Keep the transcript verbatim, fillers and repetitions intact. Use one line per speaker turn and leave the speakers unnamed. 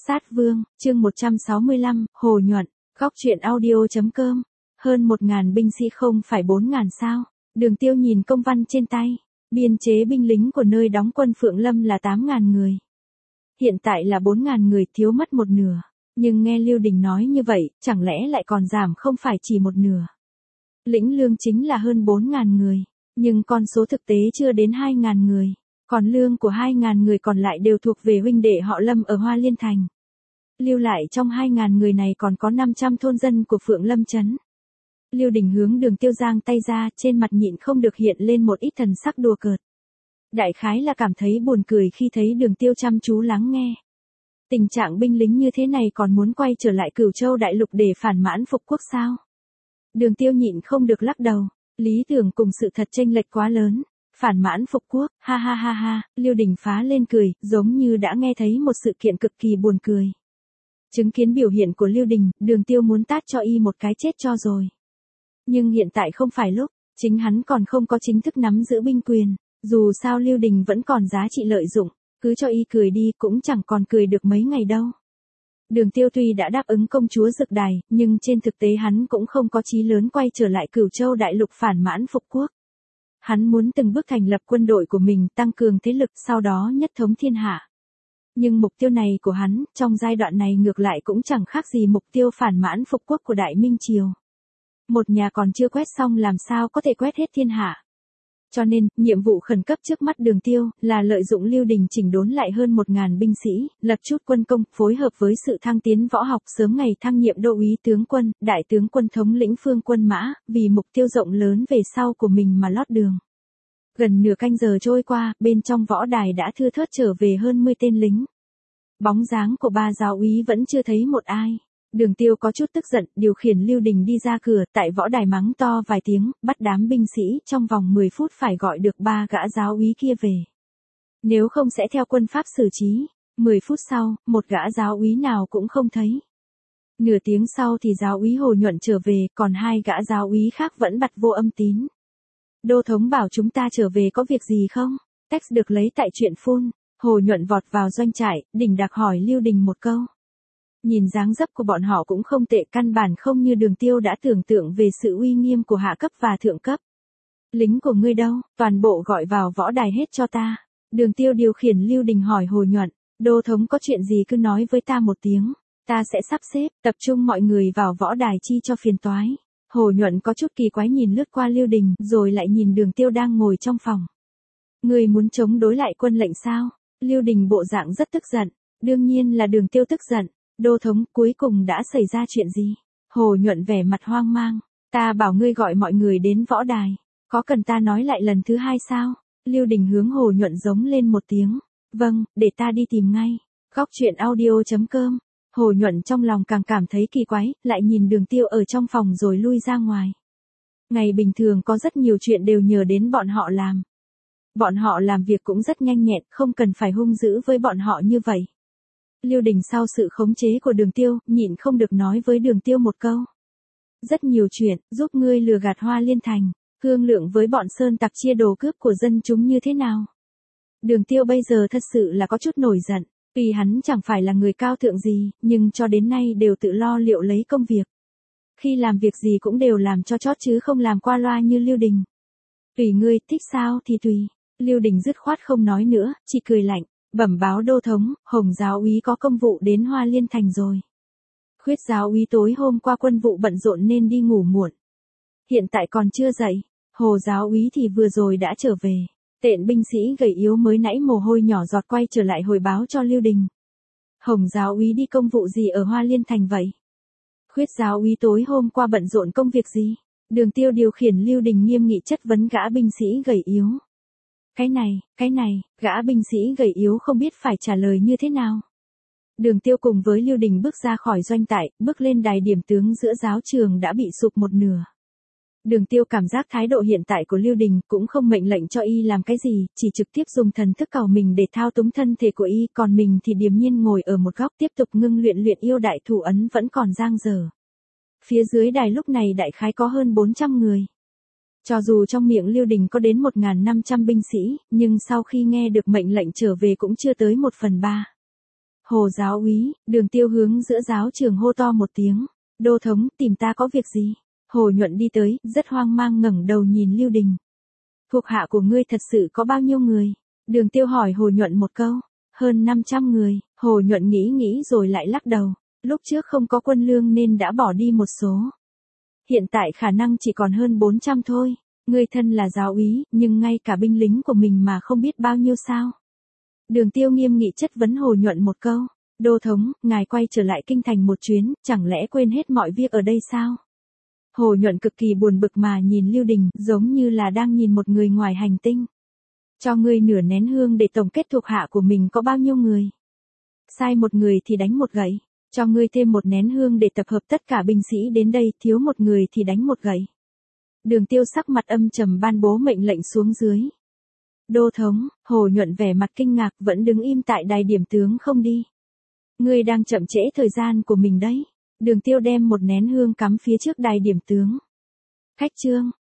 Sát Vương, chương một trăm sáu mươi lăm, Hồ Nhuận, góc truyện audio.com. Hơn một ngàn binh sĩ không phải bốn ngàn sao? Đường Tiêu nhìn công văn trên tay. Biên chế binh lính của nơi đóng quân Phượng Lâm là tám ngàn người. Hiện tại là bốn ngàn người, thiếu mất một nửa. Nhưng nghe Lưu Đình nói như vậy, chẳng lẽ lại còn giảm không phải chỉ một nửa. Lĩnh lương chính là hơn bốn ngàn người, nhưng con số thực tế chưa đến hai ngàn người. Còn lương của hai ngàn người còn lại đều thuộc về huynh đệ họ Lâm ở Hoa Liên Thành. Lưu lại trong hai ngàn người này còn có năm trăm thôn dân của Phượng Lâm Trấn. Lưu Đình hướng Đường Tiêu giang tay ra, trên mặt nhịn không được hiện lên một ít thần sắc đùa cợt. Đại khái là cảm thấy buồn cười khi thấy Đường Tiêu chăm chú lắng nghe. Tình trạng binh lính như thế này còn muốn quay trở lại Cửu Châu đại lục để phản mãn phục quốc sao? Đường Tiêu nhịn không được lắc đầu, lý tưởng cùng sự thật chênh lệch quá lớn. Phản mãn phục quốc, ha ha ha ha, Lưu Đình phá lên cười, giống như đã nghe thấy một sự kiện cực kỳ buồn cười. Chứng kiến biểu hiện của Lưu Đình, Đường Tiêu muốn tát cho y một cái chết cho rồi. Nhưng hiện tại không phải lúc, chính hắn còn không có chính thức nắm giữ binh quyền, dù sao Lưu Đình vẫn còn giá trị lợi dụng, cứ cho y cười đi cũng chẳng còn cười được mấy ngày đâu. Đường Tiêu tuy đã đáp ứng công chúa Dực Đài, nhưng trên thực tế hắn cũng không có chí lớn quay trở lại Cửu Châu đại lục phản mãn phục quốc. Hắn muốn từng bước thành lập quân đội của mình, tăng cường thế lực, sau đó nhất thống thiên hạ. Nhưng mục tiêu này của hắn, trong giai đoạn này ngược lại cũng chẳng khác gì mục tiêu phản mãn phục quốc của Đại Minh Triều. Một nhà còn chưa quét xong làm sao có thể quét hết thiên hạ. Cho nên, nhiệm vụ khẩn cấp trước mắt Đường Tiêu, là lợi dụng Lưu Đình chỉnh đốn lại hơn một ngàn binh sĩ, lập chút quân công, phối hợp với sự thăng tiến võ học sớm ngày thăng nhiệm đô úy tướng quân, đại tướng quân thống lĩnh phương quân mã, vì mục tiêu rộng lớn về sau của mình mà lót đường. Gần nửa canh giờ trôi qua, bên trong võ đài đã thưa thớt trở về hơn mươi tên lính. Bóng dáng của ba giáo úy vẫn chưa thấy một ai. Đường Tiêu có chút tức giận, điều khiển Lưu Đình đi ra cửa, tại võ đài mắng to vài tiếng, bắt đám binh sĩ trong vòng mười phút phải gọi được ba gã giáo úy kia về. Nếu không sẽ theo quân pháp xử trí. mười phút sau, một gã giáo úy nào cũng không thấy. Nửa tiếng sau thì giáo úy Hồ Nhuận trở về, còn hai gã giáo úy khác vẫn bặt vô âm tín. Đô thống bảo chúng ta trở về có việc gì không? Text được lấy tại truyện phun. Hồ Nhuận vọt vào doanh trại, đỉnh đạc hỏi Lưu Đình một câu. Nhìn dáng dấp của bọn họ cũng không tệ, căn bản không như Đường Tiêu đã tưởng tượng về sự uy nghiêm của hạ cấp và thượng cấp. Lính của ngươi đâu, toàn bộ gọi vào võ đài hết cho ta. Đường Tiêu điều khiển Lưu Đình hỏi Hồ Nhuận, đô thống có chuyện gì cứ nói với ta một tiếng, ta sẽ sắp xếp, tập trung mọi người vào võ đài chi cho phiền toái. Hồ Nhuận có chút kỳ quái nhìn lướt qua Lưu Đình, rồi lại nhìn Đường Tiêu đang ngồi trong phòng. Ngươi muốn chống đối lại quân lệnh sao? Lưu Đình bộ dạng rất tức giận, đương nhiên là Đường Tiêu tức giận. Đô thống, cuối cùng đã xảy ra chuyện gì? Hồ Nhuận vẻ mặt hoang mang. Ta bảo ngươi gọi mọi người đến võ đài. Có cần ta nói lại lần thứ hai sao? Lưu Đình hướng Hồ Nhuận giống lên một tiếng. Vâng, để ta đi tìm ngay. Góc truyện audio.com. Hồ Nhuận trong lòng càng cảm thấy kỳ quái, lại nhìn Đường Tiêu ở trong phòng rồi lui ra ngoài. Ngày bình thường có rất nhiều chuyện đều nhờ đến bọn họ làm. Bọn họ làm việc cũng rất nhanh nhẹn, không cần phải hung dữ với bọn họ như vậy. Lưu Đình sau sự khống chế của Đường Tiêu, nhịn không được nói với Đường Tiêu một câu. Rất nhiều chuyện, giúp ngươi lừa gạt Hoa Liên Thành, thương lượng với bọn sơn tặc chia đồ cướp của dân chúng như thế nào. Đường Tiêu bây giờ thật sự là có chút nổi giận, vì hắn chẳng phải là người cao thượng gì, nhưng cho đến nay đều tự lo liệu lấy công việc. Khi làm việc gì cũng đều làm cho chót chứ không làm qua loa như Lưu Đình. Tùy ngươi, thích sao thì tùy. Lưu Đình dứt khoát không nói nữa, chỉ cười lạnh. Bẩm báo đô thống, Hồng giáo úy có công vụ đến Hoa Liên Thành rồi. Khuyết giáo úy tối hôm qua quân vụ bận rộn nên đi ngủ muộn. Hiện tại còn chưa dậy. Hồ giáo úy thì vừa rồi đã trở về. Tện binh sĩ gầy yếu mới nãy mồ hôi nhỏ giọt quay trở lại hồi báo cho Lưu Đình. Hồng giáo úy đi công vụ gì ở Hoa Liên Thành vậy? Khuyết giáo úy tối hôm qua bận rộn công việc gì? Đường Tiêu điều khiển Lưu Đình nghiêm nghị chất vấn gã binh sĩ gầy yếu. Cái này, cái này, gã binh sĩ gầy yếu không biết phải trả lời như thế nào. Đường Tiêu cùng với Lưu Đình bước ra khỏi doanh trại, bước lên đài điểm tướng giữa giáo trường đã bị sụp một nửa. Đường Tiêu cảm giác thái độ hiện tại của Lưu Đình cũng không mệnh lệnh cho y làm cái gì, chỉ trực tiếp dùng thần thức cầu mình để thao túng thân thể của y, còn mình thì điềm nhiên ngồi ở một góc tiếp tục ngưng luyện luyện yêu đại thủ ấn vẫn còn dang dở. Phía dưới đài lúc này đại khái có hơn bốn trăm người. Cho dù trong miệng Lưu Đình có đến một nghìn năm trăm binh sĩ, nhưng sau khi nghe được mệnh lệnh trở về cũng chưa tới một phần ba. Hồ giáo úy, Đường Tiêu hướng giữa giáo trường hô to một tiếng. Đô thống, tìm ta có việc gì? Hồ Nhuận đi tới, rất hoang mang ngẩng đầu nhìn Lưu Đình. Thuộc hạ của ngươi thật sự có bao nhiêu người? Đường Tiêu hỏi Hồ Nhuận một câu. Hơn năm trăm người, Hồ Nhuận nghĩ nghĩ rồi lại lắc đầu. Lúc trước không có quân lương nên đã bỏ đi một số. Hiện tại khả năng chỉ còn hơn bốn trăm thôi. Ngươi thân là giáo úy, nhưng ngay cả binh lính của mình mà không biết bao nhiêu sao? Đường Tiêu nghiêm nghị chất vấn Hồ Nhuận một câu. Đô thống, ngài quay trở lại kinh thành một chuyến, chẳng lẽ quên hết mọi việc ở đây sao? Hồ Nhuận cực kỳ buồn bực mà nhìn Lưu Đình, giống như là đang nhìn một người ngoài hành tinh. Cho ngươi nửa nén hương để tổng kết thuộc hạ của mình có bao nhiêu người. Sai một người thì đánh một gậy. Cho ngươi thêm một nén hương để tập hợp tất cả binh sĩ đến đây, thiếu một người thì đánh một gậy. Đường Tiêu sắc mặt âm trầm ban bố mệnh lệnh xuống dưới. Đô thống, Hồ Nhuận vẻ mặt kinh ngạc vẫn đứng im tại đài điểm tướng không đi. Ngươi đang chậm trễ thời gian của mình đấy. Đường Tiêu đem một nén hương cắm phía trước đài điểm tướng. Khách trương,